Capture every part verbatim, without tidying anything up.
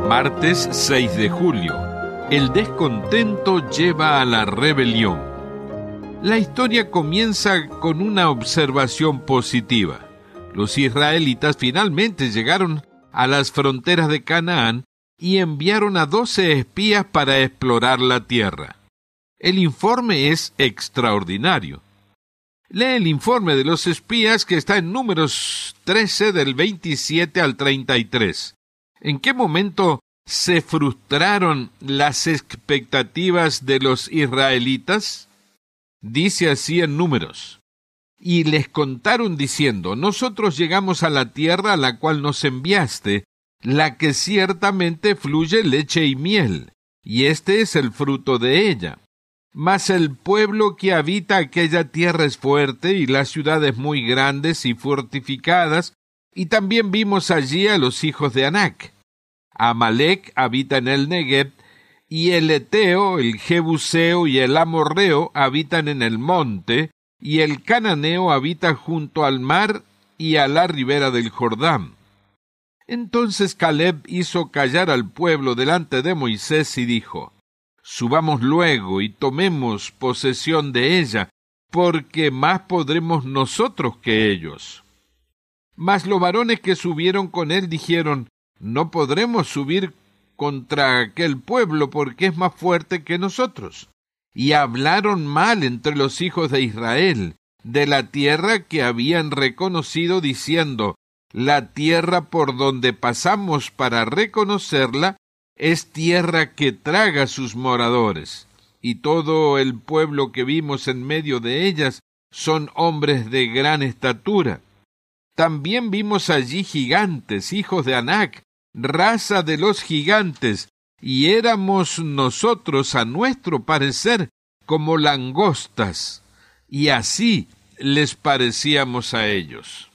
Martes seis de julio. El descontento lleva a la rebelión. La historia comienza con una observación positiva. Los israelitas finalmente llegaron a las fronteras de Canaán y enviaron a doce espías para explorar la tierra. El informe es extraordinario. Lee el informe de los espías que está en Números trece del veintisiete al treinta y tres. ¿En qué momento se frustraron las expectativas de los israelitas? Dice así en Números: y les contaron diciendo: nosotros llegamos a la tierra a la cual nos enviaste, la que ciertamente fluye leche y miel, y este es el fruto de ella. Mas el pueblo que habita aquella tierra es fuerte, y las ciudades muy grandes y fortificadas, y también vimos allí a los hijos de Anac. Amalec habita en el Negev, y el Eteo, el Jebuseo y el Amorreo habitan en el monte, y el Cananeo habita junto al mar y a la ribera del Jordán. Entonces Caleb hizo callar al pueblo delante de Moisés y dijo: subamos luego y tomemos posesión de ella, porque más podremos nosotros que ellos. Mas los varones que subieron con él dijeron: no podremos subir contra aquel pueblo, porque es más fuerte que nosotros. Y hablaron mal entre los hijos de Israel de la tierra que habían reconocido, diciendo: la tierra por donde pasamos para reconocerla es tierra que traga sus moradores, y todo el pueblo que vimos en medio de ellas son hombres de gran estatura. También vimos allí gigantes, hijos de Anac, raza de los gigantes, y éramos nosotros, a nuestro parecer, como langostas, y así les parecíamos a ellos.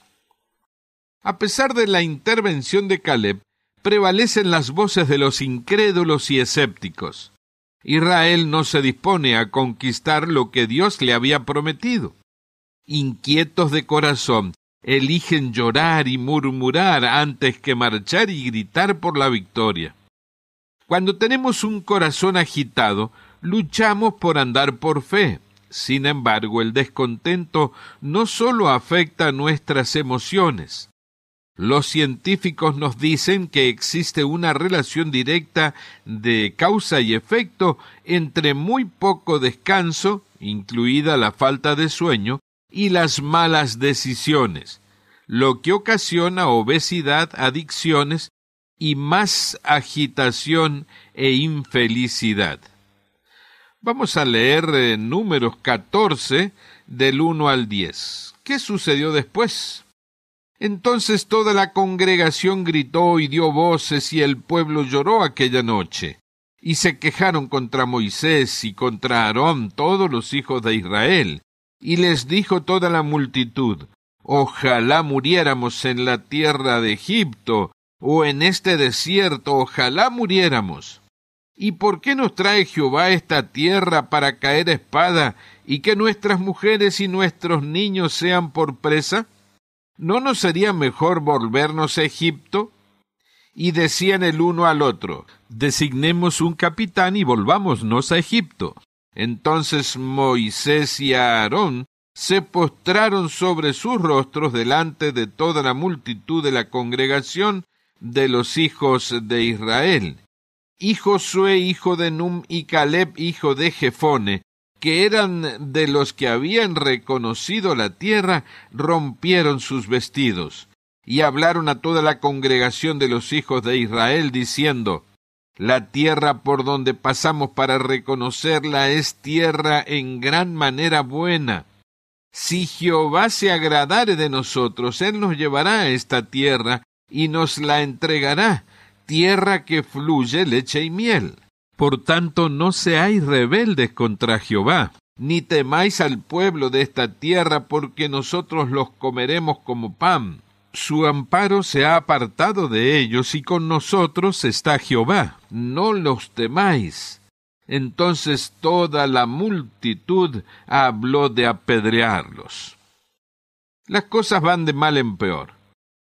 A pesar de la intervención de Caleb, prevalecen las voces de los incrédulos y escépticos. Israel no se dispone a conquistar lo que Dios le había prometido. Inquietos de corazón, eligen llorar y murmurar antes que marchar y gritar por la victoria. Cuando tenemos un corazón agitado, luchamos por andar por fe. Sin embargo, el descontento no solo afecta nuestras emociones. Los científicos nos dicen que existe una relación directa de causa y efecto entre muy poco descanso, incluida la falta de sueño, y las malas decisiones, lo que ocasiona obesidad, adicciones y más agitación e infelicidad. Vamos a leer eh, Números catorce, del uno al diez. ¿Qué sucedió después? Entonces toda la congregación gritó y dio voces, y el pueblo lloró aquella noche. Y se quejaron contra Moisés y contra Aarón todos los hijos de Israel. Y les dijo toda la multitud: ojalá muriéramos en la tierra de Egipto, o en este desierto, ojalá muriéramos. ¿Y por qué nos trae Jehová esta tierra para caer a espada, y que nuestras mujeres y nuestros niños sean por presa? ¿No nos sería mejor volvernos a Egipto? Y decían el uno al otro: designemos un capitán y volvámonos a Egipto. Entonces Moisés y Aarón se postraron sobre sus rostros delante de toda la multitud de la congregación de los hijos de Israel. Y Josué, hijo de Num, y Caleb, hijo de Jefone, que eran de los que habían reconocido la tierra, rompieron sus vestidos, y hablaron a toda la congregación de los hijos de Israel, diciendo: la tierra por donde pasamos para reconocerla es tierra en gran manera buena. Si Jehová se agradare de nosotros, él nos llevará a esta tierra, y nos la entregará, tierra que fluye leche y miel. Por tanto, no seáis rebeldes contra Jehová, ni temáis al pueblo de esta tierra, porque nosotros los comeremos como pan. Su amparo se ha apartado de ellos, y con nosotros está Jehová. No los temáis. Entonces toda la multitud habló de apedrearlos. Las cosas van de mal en peor.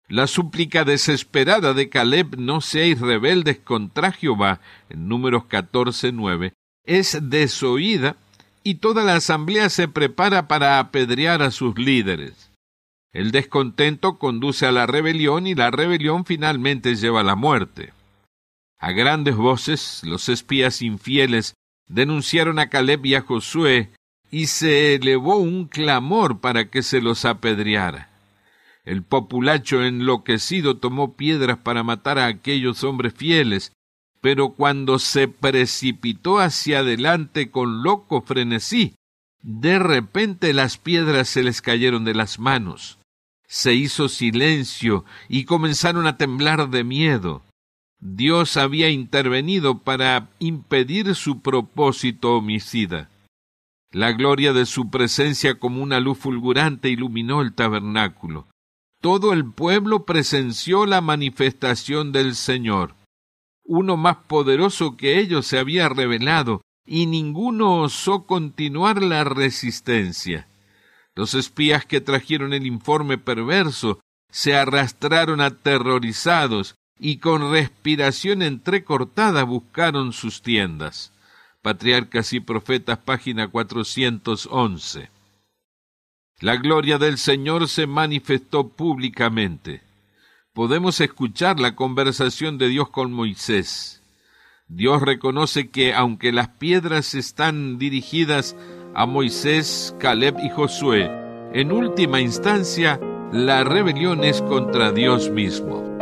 La súplica desesperada de Caleb, no seáis rebeldes contra Jehová, en Números catorce nueve, es desoída y toda la asamblea se prepara para apedrear a sus líderes. El descontento conduce a la rebelión y la rebelión finalmente lleva a la muerte. A grandes voces, los espías infieles denunciaron a Caleb y a Josué y se elevó un clamor para que se los apedreara. El populacho enloquecido tomó piedras para matar a aquellos hombres fieles, pero cuando se precipitó hacia adelante con loco frenesí, de repente las piedras se les cayeron de las manos. Se hizo silencio y comenzaron a temblar de miedo. Dios había intervenido para impedir su propósito homicida. La gloria de su presencia como una luz fulgurante iluminó el tabernáculo. Todo el pueblo presenció la manifestación del Señor. Uno más poderoso que ellos se había revelado, y ninguno osó continuar la resistencia. Los espías que trajeron el informe perverso se arrastraron aterrorizados y con respiración entrecortada buscaron sus tiendas. Patriarcas y Profetas, página cuatrocientos once. La gloria del Señor se manifestó públicamente. Podemos escuchar la conversación de Dios con Moisés. Dios reconoce que, aunque las piedras están dirigidas a Moisés, Caleb y Josué, en última instancia, la rebelión es contra Dios mismo.